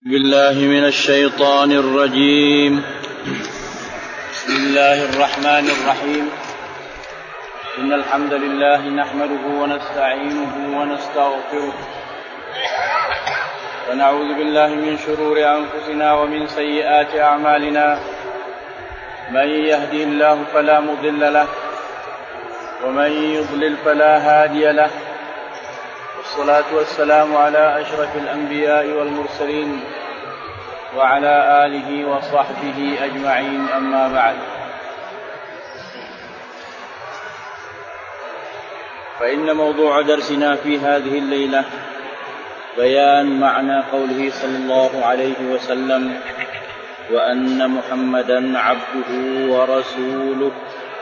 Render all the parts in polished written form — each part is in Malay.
بالله من الشيطان الرجيم. بسم الله الرحمن الرحيم. إن الحمد لله نحمده ونستعينه ونستغفره ونعوذ بالله من شرور أنفسنا ومن سيئات أعمالنا. من يهدي الله فلا مضل له ومن يضلل فلا هادي له. والصلاة والسلام على أشرف الأنبياء والمرسلين وعلى آله وصحبه أجمعين، أما بعد. فإن موضوع درسنا في هذه الليلة بيان معنى قوله صلى الله عليه وسلم: وأن محمدا عبده ورسوله.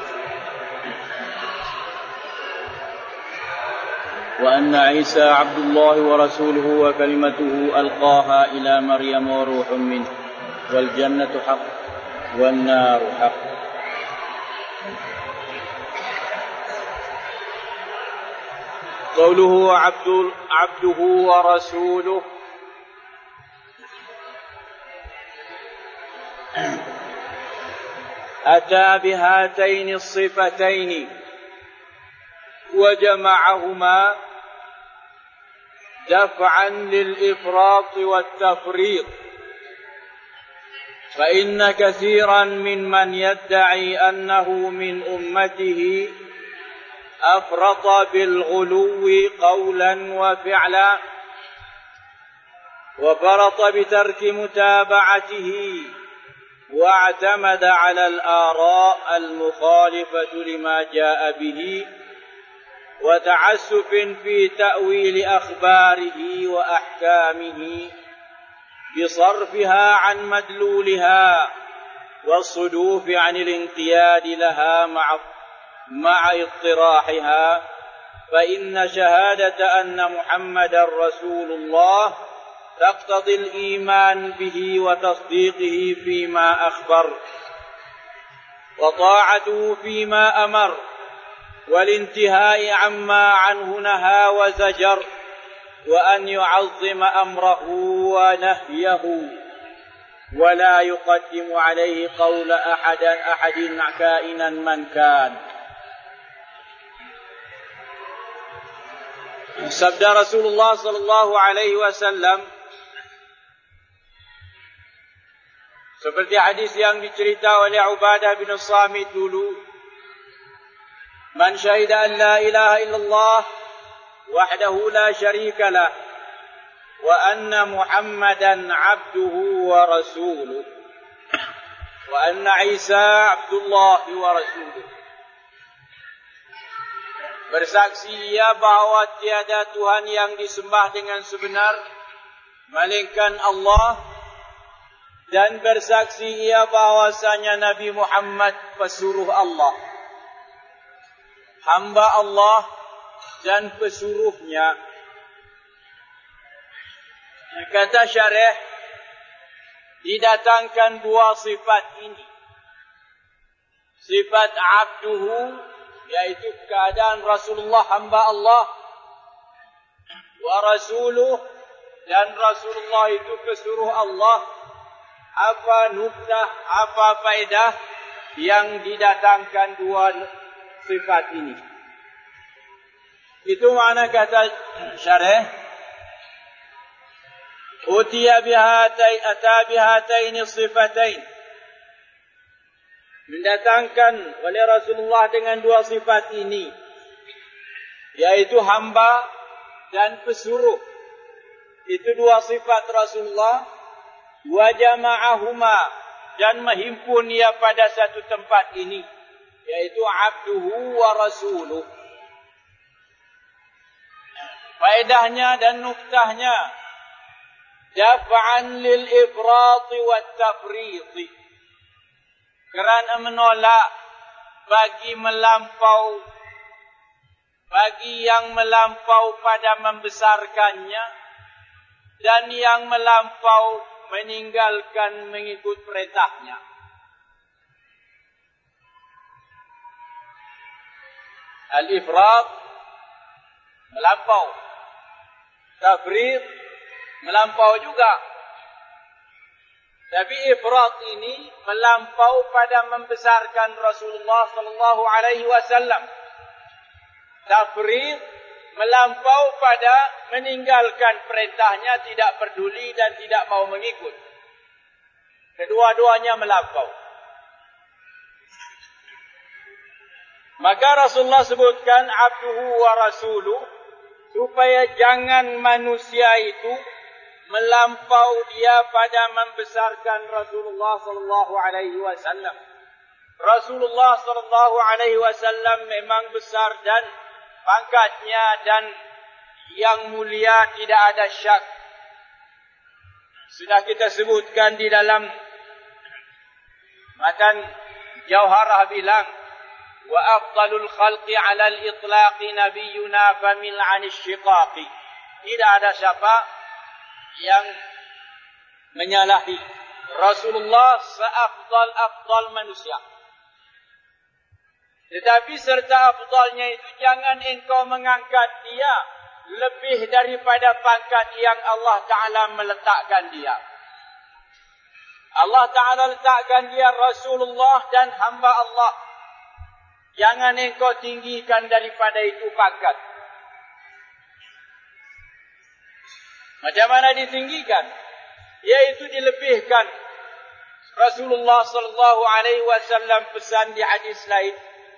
وأن عيسى عبد الله ورسوله وكلمته ألقاها إلى مريم وروح منه، والجنة حق والنار حق. قوله عبده ورسوله أتى بهاتين الصفتين وجمعهما دفعا للإفراط والتفريط، فإن كثيرا ممن يدعي أنه من أمته أفرط بالغلو قولا وفعلا، وفرط بترك متابعته، واعتمد على الآراء المخالفة لما جاء به، وتعسف في تأويل أخباره وأحكامه بصرفها عن مدلولها والصدوف عن الانقياد لها مع اضطراحها. فإن شهادة أن محمدا رسول الله تقتضي الإيمان به وتصديقه فيما أخبر، وطاعته فيما أمر، والانتهاء عما عنه نهى وزجر، وأن يعظم أمره ونهيه، ولا يقدم عليه قول أحد كائنا من كان. Sabda Rasulullah sallallahu alaihi wasallam seperti hadis yang dicerita oleh Ubadah bin Samit dulu: Man syahida an la ilaha illallah wahdahu la syarika lah wa anna Muhammadan abduhu wa rasuluh wa anna Isa Abdullah wa rasuluh. Bersaksi ia bahawa tiada Tuhan yang disembah dengan sebenar melainkan Allah, dan bersaksi ia bahawasanya Nabi Muhammad pesuruh Allah, hamba Allah dan pesuruhnya. Kata syarih, didatangkan dua sifat ini. Sifat abduhu, yaitu keadaan Rasulullah hamba Allah, wa rasuluh, dan Rasulullah itu pesuruh Allah. Apa nuktah, apa faedah yang didatangkan dua sifat ini? Itu makna kata syarih, ata bihataini sifatain, mendatangkan oleh Rasulullah dengan dua sifat ini, yaitu hamba dan pesuruh. Itu dua sifat Rasulullah. Wa jama'ahuma, dan menghimpun ia pada satu tempat ini, yaitu abduhu wa rasuluh. Faedahnya dan nuktahnya, daf'an lil ifrati wat tafriti, kerana menolak bagi yang melampau pada membesarkannya, dan yang melampau meninggalkan mengikut perintahnya. Al-ifrat, melampau. Tafrid, melampau juga. Tapi ifrat ini melampau pada membesarkan Rasulullah sallallahu alaihi wasallam. Tafrid melampau pada meninggalkan perintahnya, tidak peduli dan tidak mau mengikut. Kedua-duanya melampau. Maka Rasulullah sebutkan abduhu wa rasuluh, supaya jangan manusia itu melampau dia pada membesarkan Rasulullah sallallahu alaihi wasallam. Rasulullah sallallahu alaihi wasallam memang besar dan pangkatnya dan yang mulia, tidak ada syak. Sudah kita sebutkan di dalam matan Jauharah bilang, wa afdalul khalqi 'ala al-itlaqi nabiyyuna famil 'anil shiqaqi. Tidak ada siapa yang menyalahi Rasulullah seafdal manusia. Tetapi serta afdalnya itu jangan engkau mengangkat dia lebih daripada pangkat yang Allah Ta'ala meletakkan dia. Allah Ta'ala letakkan dia Rasulullah dan hamba Allah. Jangan engkau tinggikan daripada itu pangkat. Macam mana ditinggikan? Yaitu dilebihkan. Rasulullah sallallahu alaihi wasallam pesan di hadis lain,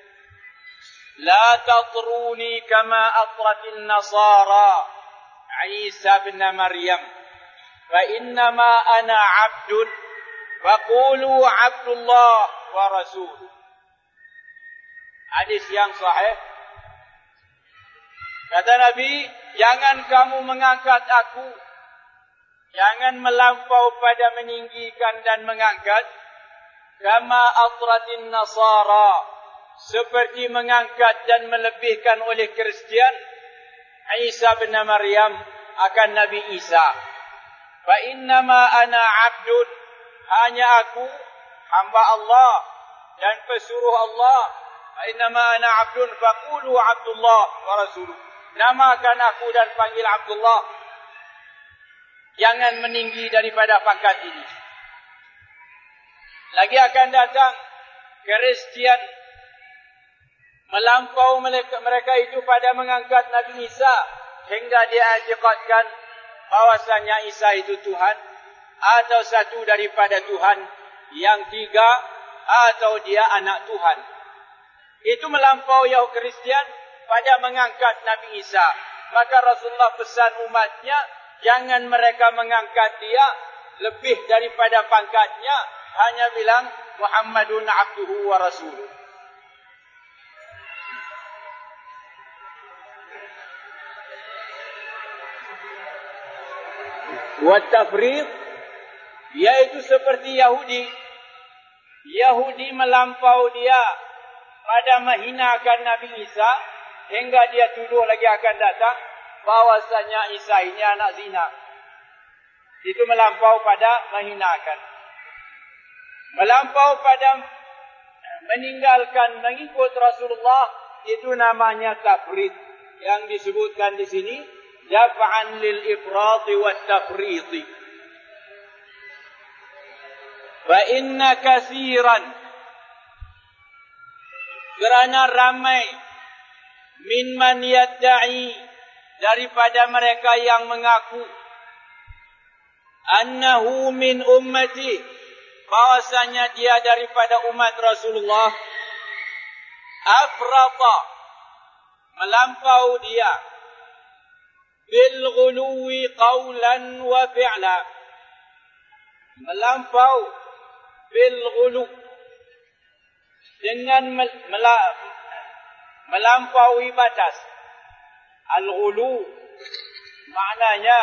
la tatruni kama atratin nasara Isa bin Maryam, fa innama ana abdun faqulu abdullah wa rasul. Hadis yang sahih. Kata Nabi, jangan kamu mengangkat aku, jangan melampau pada meninggikan dan mengangkat, kama atratin nasara, seperti mengangkat dan melebihkan oleh Kristian Isa bin Maryam akan Nabi Isa. Fa innama ana abdun, hanya aku hamba Allah dan pesuruh Allah. Fa innama ana abdun faqulu abdullah wa rasuluh. Namakan aku dan panggil Abdullah. Jangan meninggi daripada pangkat ini. Lagi akan datang Kristian melampau mereka itu pada mengangkat Nabi Isa hingga dia i'tiqadkan bahwasanya Isa itu Tuhan atau satu daripada Tuhan yang tiga atau dia anak Tuhan. Itu melampau Yahudi Kristian pada mengangkat Nabi Isa. Maka Rasulullah pesan umatnya, jangan mereka mengangkat dia lebih daripada pangkatnya, hanya bilang Muhammadun abduhu wa rasuluh. Wa tafriq, yaitu seperti Yahudi. Yahudi melampau dia pada menghinakan Nabi Isa, hingga dia tuduh lagi akan datang bahwasanya Isa ini anak zina. Itu melampau pada menghinakan. Melampau pada meninggalkan mengikut Rasulullah, itu namanya tafrid. Yang disebutkan di sini, daf'an lil ifrati wat tafriti. Fa inna katsiran, kerana ramai, minman yadda'i, daripada mereka yang mengaku, annahu min ummati, bahwasanya dia daripada umat Rasulullah, afrata, melampau dia, bil ghuluwi qawlan wa fi'la, melampau bil ghulu, dengan melampaui batas. Al-ghulu maknanya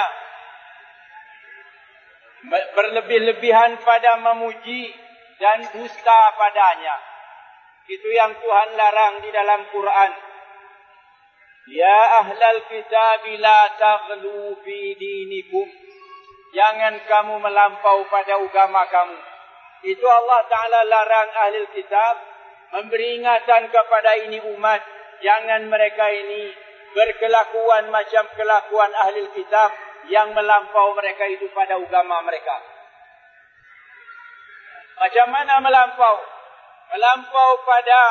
berlebih-lebihan pada memuji dan dusta padanya. Itu yang Tuhan larang di dalam Quran. Ya ahlal kitab la taghlu fi dinikum. Jangan kamu melampau pada agama kamu. Itu Allah Ta'ala larang ahli kitab, memberi ingatan kepada ini umat, jangan mereka ini berkelakuan macam kelakuan ahli kitab yang melampau mereka itu pada agama mereka. Macam mana melampau? Melampau pada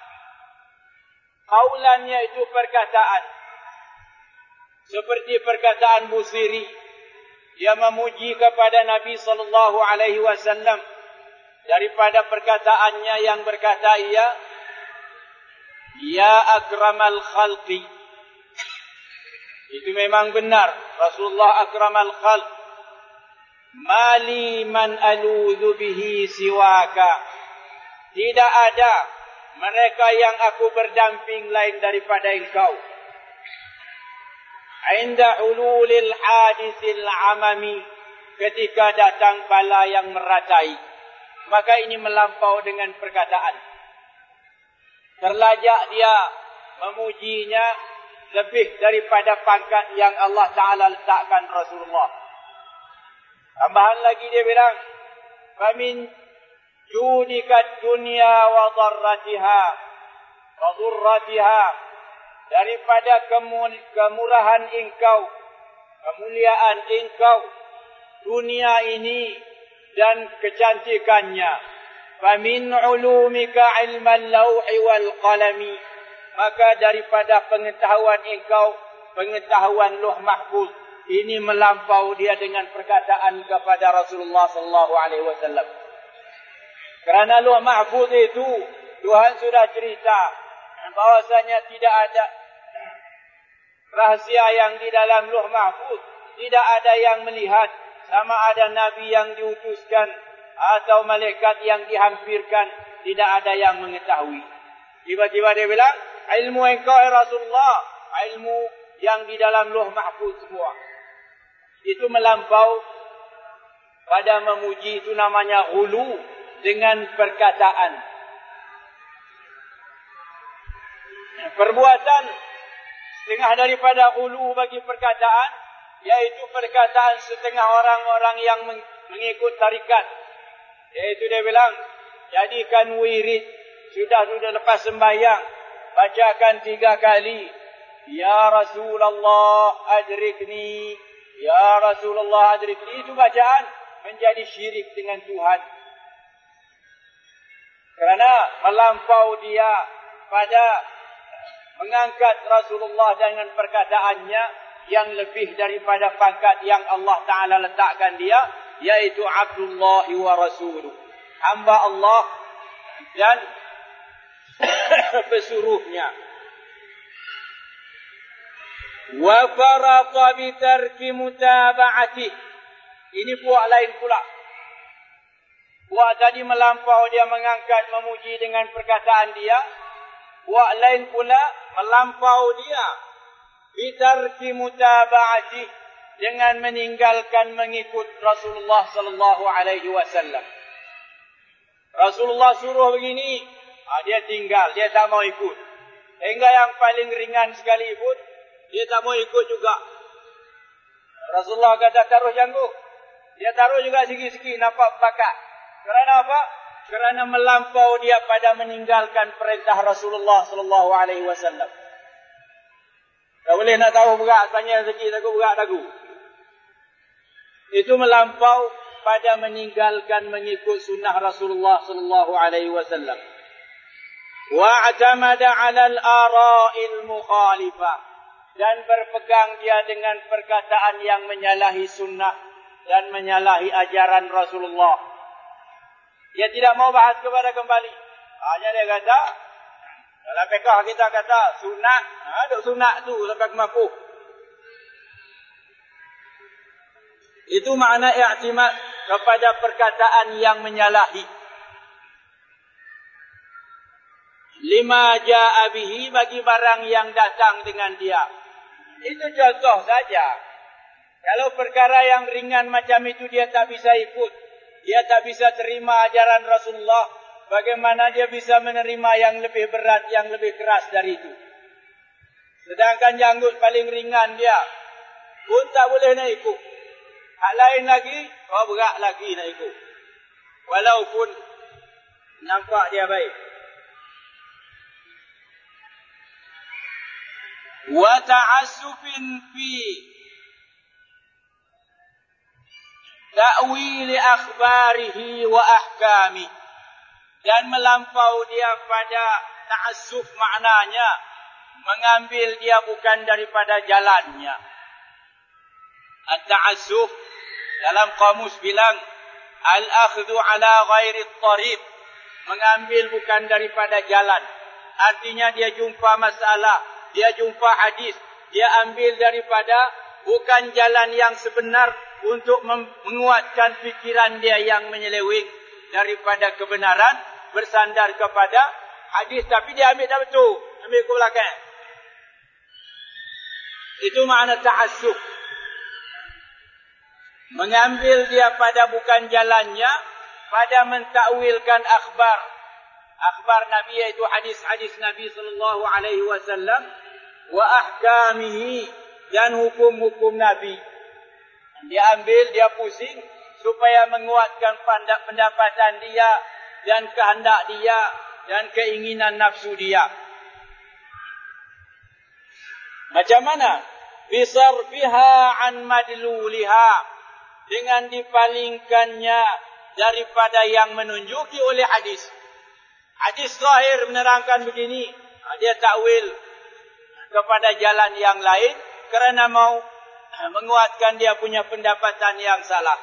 qaulan, iaitu perkataan. Seperti perkataan Busiri, dia memuji kepada Nabi sallallahu alaihi wasallam daripada perkataannya yang berkata ia, ya akramal khalqi. Itu memang benar, Rasulullah akramal khalq. Mali man aludhu bihi siwaka. Tidak ada mereka yang aku berdamping lain daripada engkau. Inda ululil hadithil amami, ketika datang bala yang meratai. Maka ini melampau dengan perkataan. Terlajak dia memujinya lebih daripada pangkat yang Allah Ta'ala letakkan Rasulullah. Tambahan lagi dia bilang, famin judikat dunya wa dhurratiha, daripada kemurahan engkau, kemuliaan engkau, dunia ini dan kecantikannya. Famin ulumika ilmal lawhi wal qalami, maka daripada pengetahuan engkau, pengetahuan Lauh Mahfuz. Ini melampau dia dengan perkataan kepada Rasulullah sallallahu alaihi wasallam. Kerana Lauh Mahfuz itu Tuhan sudah cerita bahwasanya tidak ada rahsia yang di dalam Lauh Mahfuz, tidak ada yang melihat, sama ada nabi yang diutuskan atau malaikat yang dihampirkan, tidak ada yang mengetahui. Tiba-tiba dia bilang, ilmu engkau Rasulullah, ilmu yang di dalam Lauh Mahfuz semua. Itu melampau pada memuji, itu namanya ghulu dengan perkataan. Perbuatan setengah daripada ghulu bagi perkataan, yaitu perkataan setengah orang-orang yang mengikut tarikat. Yaitu dia bilang, jadikan wirid, sudah lepas sembahyang, bacakan 3 kali, ya Rasulullah adrikni, ya Rasulullah adrikni. Itu bacaan menjadi syirik dengan Tuhan. Kerana melampau dia pada mengangkat Rasulullah dengan perkataannya yang lebih daripada pangkat yang Allah Ta'ala letakkan dia, yaitu Abdullah wa Rasuluh, hamba Allah dan pesuruhnya. Wa farata bi tarki mutaba'ati. Ini puak lain pula. Puak tadi melampau, dia mengangkat memuji dengan perkataan dia. Puak lain pula melampau dia bi tarki mutaba'ati, dengan meninggalkan mengikut Rasulullah sallallahu alaihi wasallam. Rasulullah suruh begini, dia tinggal, dia tak mau ikut. Hingga yang paling ringan sekalipun dia tak mau ikut juga. Rasulullah kata taruh janggut, dia taruh juga segi-segi, nampak bakat. Kerana apa? Kerana melampau dia pada meninggalkan perintah Rasulullah sallallahu alaihi wasallam. Tak boleh nak tahu berat, tanya sikit aku berat aku. Itu melampau pada meninggalkan mengikut sunnah Rasulullah sallallahu alaihi wasallam. Wa'tamada 'ala al-ara'il mukhalifah, dan berpegang dia dengan perkataan yang menyalahi sunnah dan menyalahi ajaran Rasulullah. Dia tidak mau bahas kepada kembali. Hanya dia kata, dalam fiqh kita kata sunat, duk sunat tu sampai kemapuh. Itu makna i'timad kepada perkataan yang menyalahi. Lima ja'a bihi, bagi barang yang datang dengan dia. Itu contoh saja. Kalau perkara yang ringan macam itu dia tak bisa ikut, dia tak bisa terima ajaran Rasulullah, bagaimana dia bisa menerima yang lebih berat, yang lebih keras dari itu? Sedangkan janggut paling ringan dia pun tak boleh nak ikut. Hak lain lagi, berat lagi nak ikut. Walaupun nampak dia baik. Wa ta'assufin fi ta'wili akhbarihi wa ahkami, dan melampau dia pada ta'assuf, maknanya mengambil dia bukan daripada jalannya. At-ta'assuf dalam kamus bilang al-akhdhu ala ghairi at-tariq, mengambil bukan daripada jalan. Artinya dia jumpa masalah, dia jumpa hadis, dia ambil daripada bukan jalan yang sebenar untuk menguatkan fikiran dia yang menyeleweng daripada kebenaran, bersandar kepada hadis, tapi dia ambil dah betul, ambil ke belakang. Itu makna ta'assuf. Mengambil dia pada bukan jalannya, pada mentakwilkan akhbar Nabi, yaitu hadis-hadis Nabi sallallahu alaihi wasallam, wa ahkamihi, dan hukum-hukum Nabi. Dia ambil, dia pusing supaya menguatkan pendapatan dia dan kehendak dia dan keinginan nafsu dia. Macam mana? Bisarfiha an madluliha, dengan dipalingkannya daripada yang menunjuki oleh hadis. Hadis zahir menerangkan begini, dia takwil kepada jalan yang lain kerana mau menguatkan dia punya pendapatan yang salah.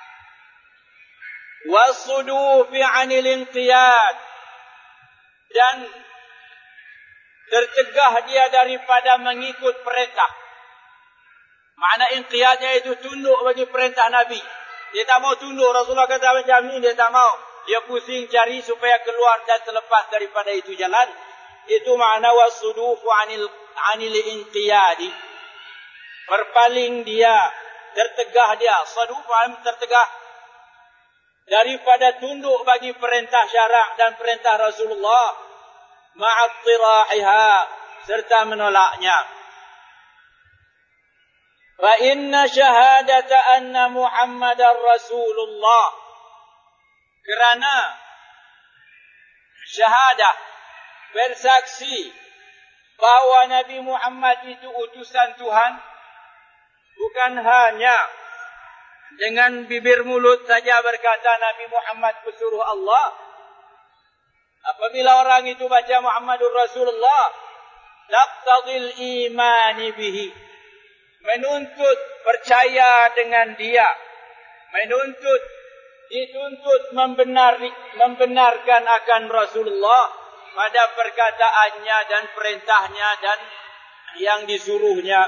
Wasudufi 'anil inqiyad, dan tercegah dia daripada mengikut perintah. Makna inqiyadnya itu tunduk bagi perintah Nabi. Dia tak mau tunduk. Rasulullah kata macam ni, dia tak mau. Dia pusing cari supaya keluar dan terlepas daripada itu jalan. Itu makna wasudufu 'anil inqiyadi. Berpaling dia, tertegah dia. Saduf tertegah daripada tunduk bagi perintah syarak dan perintah Rasulullah, ma'attirahiha, serta menolaknya. Fa inna syahadata anna Muhammadar Rasulullah, kerana syahadah, bersaksi bahawa Nabi Muhammad itu utusan Tuhan, bukan hanya dengan bibir mulut saja berkata Nabi Muhammad pesuruh Allah. Apabila orang itu baca Muhammadur Rasulullah, taqtadil imani bihi, menuntut percaya dengan dia, dituntut membenarkan akan Rasulullah pada perkataannya dan perintahnya dan yang disuruhnya.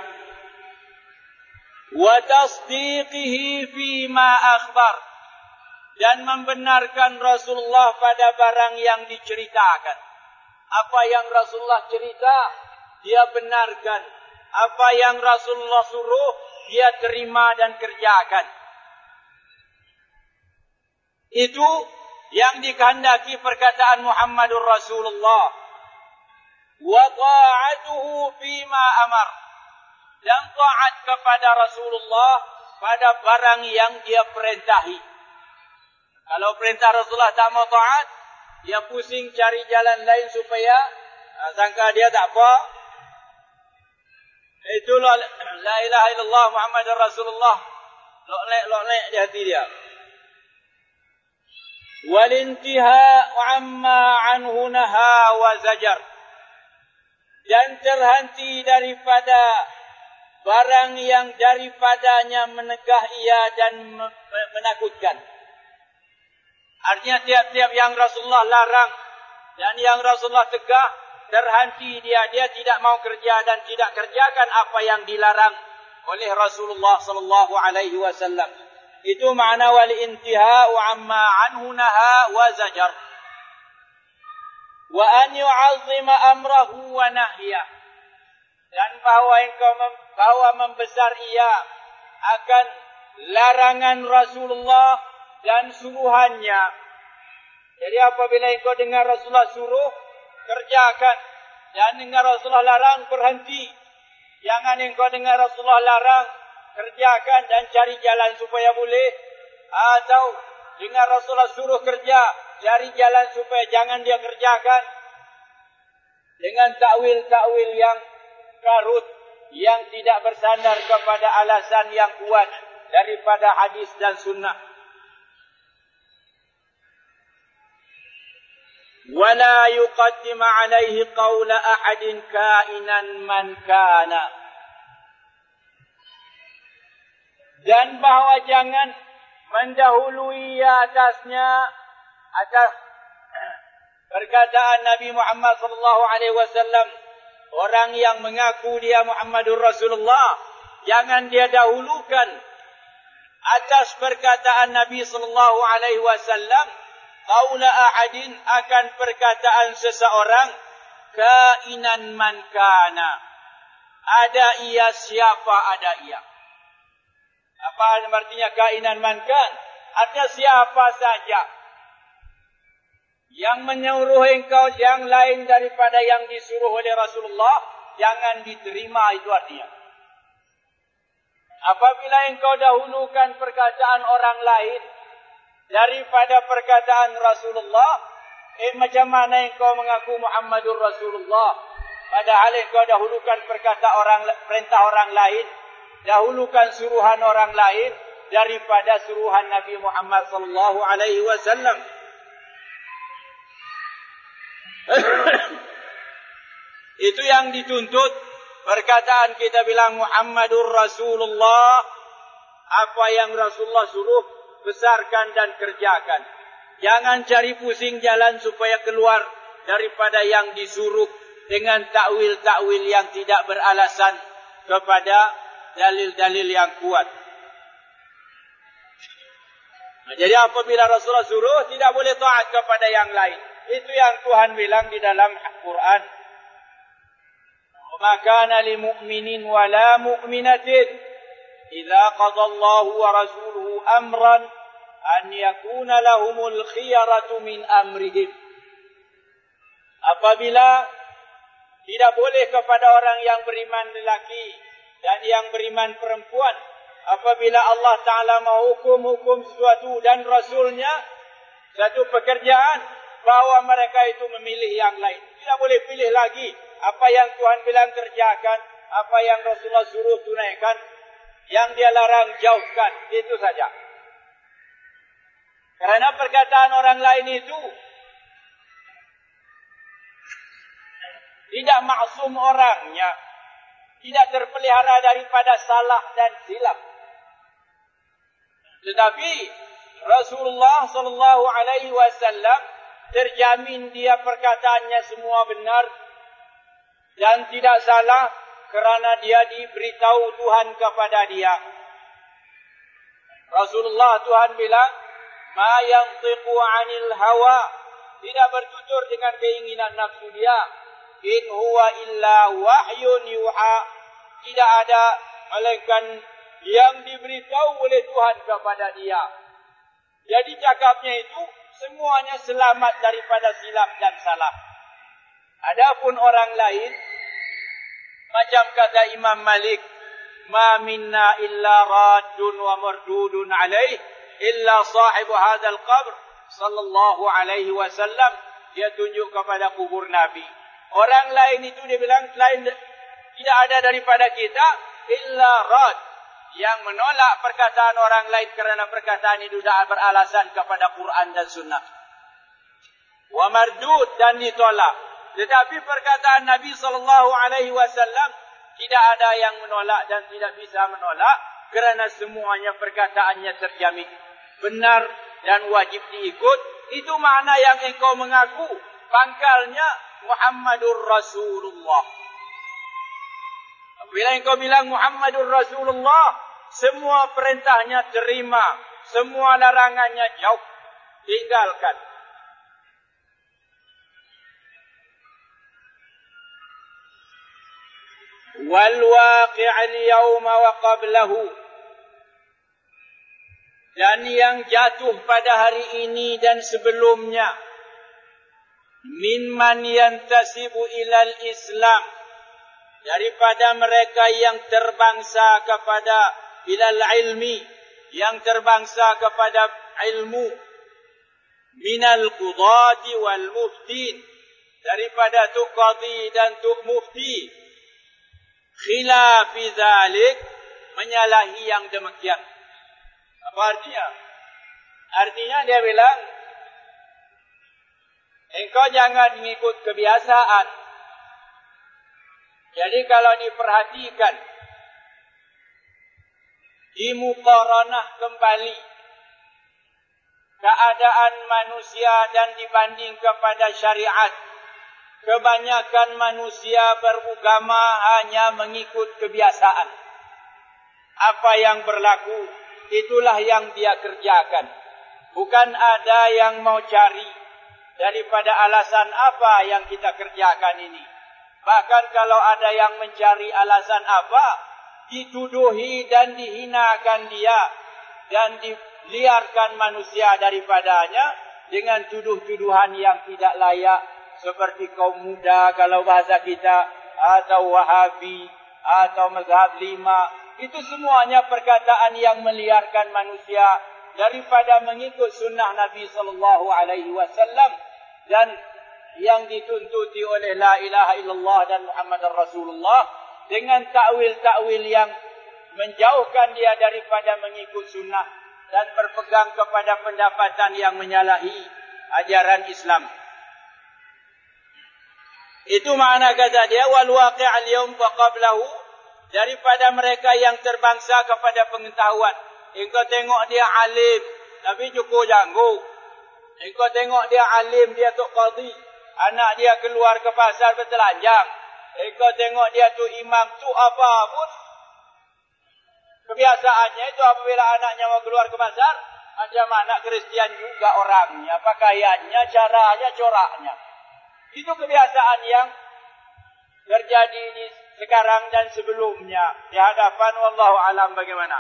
Wa tasdiqihi fima akhbar, dan membenarkan Rasulullah pada barang yang diceritakan. Apa yang Rasulullah cerita, dia benarkan. Apa yang Rasulullah suruh, dia terima dan kerjakan. Itu yang dikehendaki perkataan Muhammadur Rasulullah. Wa ta'atuhu fima amar, dan taat kepada Rasulullah pada barang yang dia perintahi. Kalau perintah Rasulullah tak mau taat, dia pusing cari jalan lain supaya sangka dia tak apa. Itulah la ilaha illallah Muhammadur Rasulullah. Lok-lek di hati dia. Walintiha'u amma anhu naha wa zajar, dan terhenti daripada barang yang daripadanya menegah ia dan menakutkan. Artinya tiap-tiap yang Rasulullah larang dan yang Rasulullah tegah, terhenti dia tidak mau kerja dan tidak kerjakan apa yang dilarang oleh Rasulullah sallallahu alaihi wasallam. Itu makna wal intiha'u amma anhu naha wa zajar. Wa an yu'azzima amrahu wa nahyah, dan bahwa membesar ia akan larangan Rasulullah dan suruhannya. Jadi apabila engkau dengar Rasulullah suruh, kerjakan. Dan dengar Rasulullah larang, berhenti. Jangan engkau dengar Rasulullah larang, kerjakan dan cari jalan supaya boleh. Atau dengar Rasulullah suruh kerja, cari jalan supaya jangan dia kerjakan. Dengan takwil-takwil yang karut, yang tidak bersandar kepada alasan yang kuat daripada hadis dan sunnah. Wala yuqaddim alaihi qawla ahadin kainan man kana. Dan bahawa jangan mendahului atasnya atas perkataan Nabi Muhammad sallallahu alaihi wasallam, orang yang mengaku dia Muhammadur Rasulullah, jangan dia dahulukan atas perkataan Nabi sallallahu alaihi wasallam qaula ahadin, akan perkataan seseorang, kainan man kana, ada ia siapa ada ia. Apa artinya kainan man kan? Artinya siapa saja yang menyuruh engkau yang lain daripada yang disuruh oleh Rasulullah, jangan diterima, itu artinya. Apabila engkau dahulukan perkataan orang lain daripada perkataan Rasulullah, macam mana engkau mengaku Muhammadur Rasulullah, padahal engkau dahulukan perintah orang lain, dahulukan suruhan orang lain daripada suruhan Nabi Muhammad sallallahu alaihi wasallam. Itu yang dituntut. Perkataan kita bilang Muhammadur Rasulullah, apa yang Rasulullah suruh besarkan dan kerjakan. Jangan cari pusing jalan supaya keluar daripada yang disuruh dengan takwil-takwil yang tidak beralasan kepada dalil-dalil yang kuat. Jadi apabila Rasulullah suruh, tidak boleh taat kepada yang lain. Itu yang Tuhan bilang di dalam Quran. وَمَا كَانَ لِمُؤْمِنٍ وَلَا مُؤْمِنَةٍ إِذَا قَضَى اللَّهُ وَرَسُولُهُ أَمْرًا أَنْ يَكُونَ لَهُمُ الْخِيَرَةُ مِنْ أَمْرِهِمْ. Apabila tidak boleh kepada orang yang beriman lelaki dan yang beriman perempuan, apabila Allah Ta'ala menghukum sesuatu dan Rasulnya satu pekerjaan, bahawa mereka itu memilih yang lain. Tidak boleh pilih lagi. Apa yang Tuhan bilang kerjakan, apa yang Rasulullah suruh tunaikan, yang dia larang jauhkan, itu saja. Karena perkataan orang lain itu tidak maksum orangnya, tidak terpelihara daripada salah dan silap. Tetapi Rasulullah sallallahu alaihi wasallam terjamin dia perkataannya semua benar dan tidak salah, kerana dia diberitahu Tuhan kepada dia. Rasulullah, Tuhan bilang, ma yantiqu 'anil hawa, tidak bertutur dengan keinginan nafsu dia. In huwa illa wahyun yuha, tidak ada melainkan yang diberitahu oleh Tuhan kepada dia. Jadi cakapnya itu semuanya selamat daripada silap dan salah. Adapun orang lain, macam kata Imam Malik, ma minna illa raddun wa mardudun alaih illa sahibu hadzal qabr sallallahu alaihi wasallam. Dia tunjuk kepada kubur Nabi. Orang lain itu dia bilang lain, tidak ada daripada kita illa rad, yang menolak perkataan orang lain kerana perkataan itu tidak beralasan kepada Quran dan Sunnah. Wa mardud, dan ditolak. Tetapi perkataan Nabi SAW tidak ada yang menolak dan tidak bisa menolak, kerana semuanya perkataannya terjamin benar dan wajib diikut. Itu makna yang engkau mengaku, pangkalnya Muhammadur Rasulullah. Bila engkau bilang Muhammadur Rasulullah, semua perintahnya terima, semua larangannya jauh, tinggalkan. Wal waqi'al yawma wa qablahu, dan yang jatuh pada hari ini dan sebelumnya, mimman yantasibu ilal Islam, daripada mereka yang terbangsa kepada ilal ilmi, yang terbangsa kepada ilmu, minal qudati wal muftin, daripada tu qadhi dan tu mufti, khilafi dzalik, menyalahi yang demikian. Apa artinya? Artinya dia bilang, engkau jangan mengikut kebiasaan. Jadi kalau diperhatikan, dimuqaranah kembali keadaan manusia dan dibanding kepada syariat, kebanyakan manusia beragama hanya mengikut kebiasaan. Apa yang berlaku, itulah yang dia kerjakan. Bukan ada yang mau cari daripada alasan apa yang kita kerjakan ini. Bahkan kalau ada yang mencari alasan apa, dituduhi dan dihinakan dia dan diliarkan manusia daripadanya dengan tuduh-tuduhan yang tidak layak, seperti kaum muda kalau bahasa kita, atau Wahabi, atau mazhab 5. Itu semuanya perkataan yang meliarkan manusia daripada mengikut sunnah Nabi SAW dan yang dituntuti oleh la ilaha illallah dan Muhammadar Rasulullah, dengan takwil-takwil yang menjauhkan dia daripada mengikut sunnah dan berpegang kepada pendapatan yang menyalahi ajaran Islam. Itu makna kata dia, wal waqi' al-yawm wa qablahu, daripada mereka yang terbangsa kepada pengetahuan. Engkau tengok dia alim tapi cukur janggut. Engkau tengok dia alim, dia tok qadhi, anak dia keluar ke pasar bertelanjang. Engkau tengok dia tu imam tu apa pun kebiasaannya itu, apabila anaknya mau keluar ke pasar, macam anak Kristian juga orangnya, pakaiannya, caranya, coraknya. Itu kebiasaan yang terjadi di sekarang dan sebelumnya. Di hadapan wallahu alam bagaimana?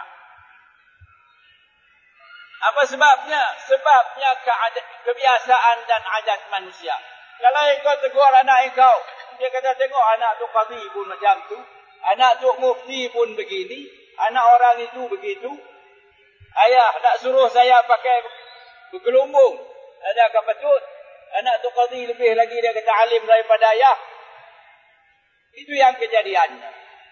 Apa sebabnya? Sebabnya kebiasaan dan adat manusia. Kalau engkau tegur anak engkau, dia kata tengok anak tu qadhi pun macam tu, anak tu mufti pun begini, anak orang itu begitu. Ayah nak suruh saya pakai bergelumbung, adakah betul? Anak tu qadhi lebih lagi dia kata alim daripada ayah. Itu yang kejadiannya.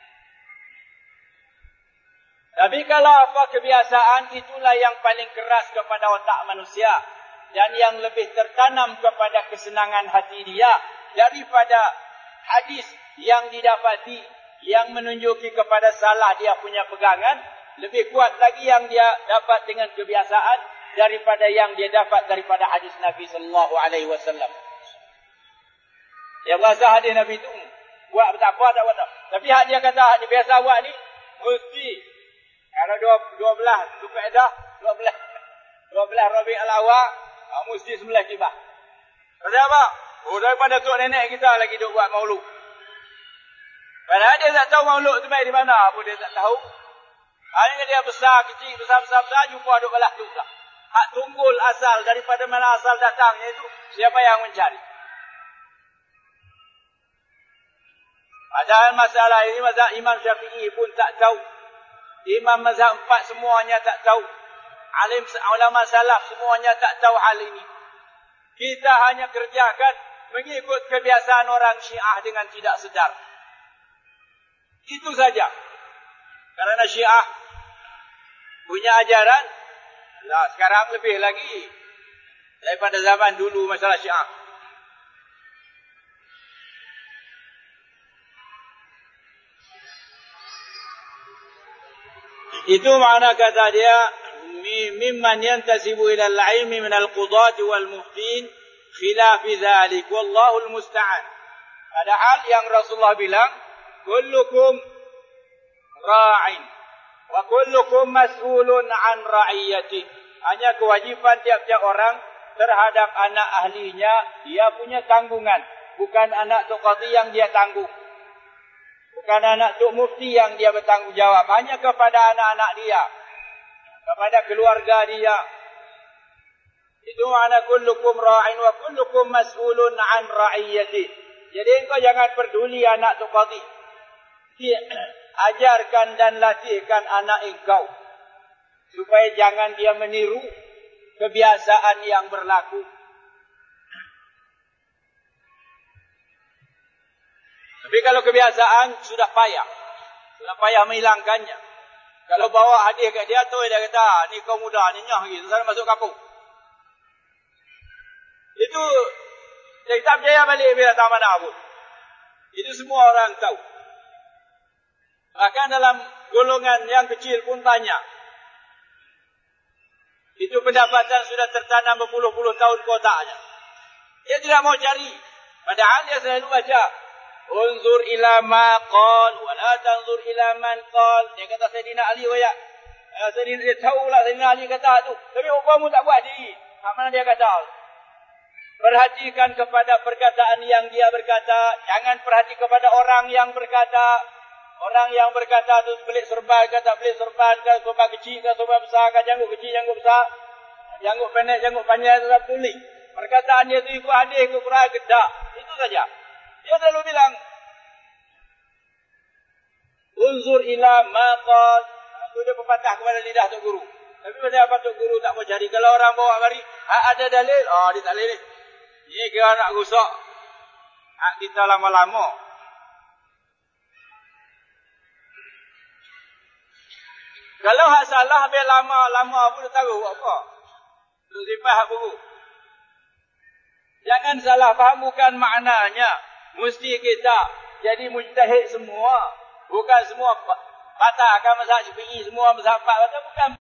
Tapi kalau apa kebiasaan, itulah yang paling keras kepada otak manusia dan yang lebih tertanam kepada kesenangan hati dia daripada hadis yang didapati yang menunjuki kepada salah dia punya pegangan. Lebih kuat lagi yang dia dapat dengan kebiasaan daripada yang dia dapat daripada hadis Nabi sallallahu alaihi wasallam. Yang bahasa hadis Nabi itu buat tak apa tak apa. Tapi hak dia kata hak dia biasa buat ni mesti kalau 12 tu faedah 12 Rabi al-Awwal mesti sembelih kibah. Pasal apa? Oh, daripada tok nenek kita lagi duk buat maulud. Padahal dia tak tahu maulud tu mai di mana pun dia tak tahu. Hanya dia besar kecil besar jumpa duk belah tu pula. Hak tunggul asal daripada mana asal datangnya itu siapa yang mencari? Padahal masalah ini mazhab Imam Syafi'i pun tak tahu. Imam mazhab 4 semuanya tak tahu. Alim ulama salaf semuanya tak tahu hal ini. Kita hanya kerjakan mengikut kebiasaan orang Syiah dengan tidak sedar. Itu saja. Karena Syiah punya ajaran, nah sekarang lebih lagi daripada zaman dulu masalah Syiah. Itu makna kata dia, mimman yantasibu ila al-ilmi min al-qudat wal muftin khilaf dhalik wallahu al-musta'an. Padahal yang Rasulullah bilang, kullukum ra'in wa kullukum mas'ulun an ra'iyati. Hanya kewajiban tiap-tiap orang terhadap anak ahlinya, dia punya tanggungan. Bukan anak tok qadhi yang dia tanggung. Bukan anak tok mufti yang dia bertanggungjawab. Hanya kepada anak-anak dia, kepada keluarga dia. Itu makna kullukum ra'in wa kullukum mas'ulun an ra'iyati. Jadi engkau jangan peduli anak tok qadhi. Ajarkan dan latihkan anak engkau supaya jangan dia meniru kebiasaan yang berlaku. Tapi kalau kebiasaan sudah payah menghilangkannya. Kalau bawa hadiah kat dia, dia kata, ni kau muda, ni nyah lagi, sana masuk kampung. Itu, dia tak percaya balik bila tak mana pun. Itu semua orang tahu. Bahkan dalam golongan yang kecil pun tanya. Itu pendapatan sudah tertanam berpuluh-puluh tahun kotaknya. Dia tidak mau cari. Padahal dia selalu baca. Unzur ila ma qal wa la tanzur ila man qal. Dia kata Sayyidina Ali wayak. Dia tahulah Sayyidina Ali kata tu. Tapi upamu tak buat diri. Mana dia kata? Perhatikan kepada perkataan yang dia berkata. Jangan perhati kepada orang yang berkata. Orang yang berkata tu belik serban ke tak belik serban ke, serban kecil ke serban besar ke, janggut kecil janggut besar, janggut pendek janggut panjang, tetap tulis. Perkataan dia tu ikut hadis ke Quran ke tak. Itu saja. Dia selalu bilang unzur ila ma qal. Itu dia pepatah kepada lidah Tok Guru. Tapi pada apa Tok Guru tak mau cari. Kalau orang bawa mari, ada dalil. Oh, dia tak boleh ni. Ni kira nak rusak hak kita lama-lama. Kalau hak salah biar lama-lama pun tahu buat apa. Untuk simpan hak buruk. Jangan salah faham, bukan maknanya mesti kita jadi mujtahid semua. Bukan semua batalkan mazhab Syafi'i, semua mazhab Empat batal, bukan.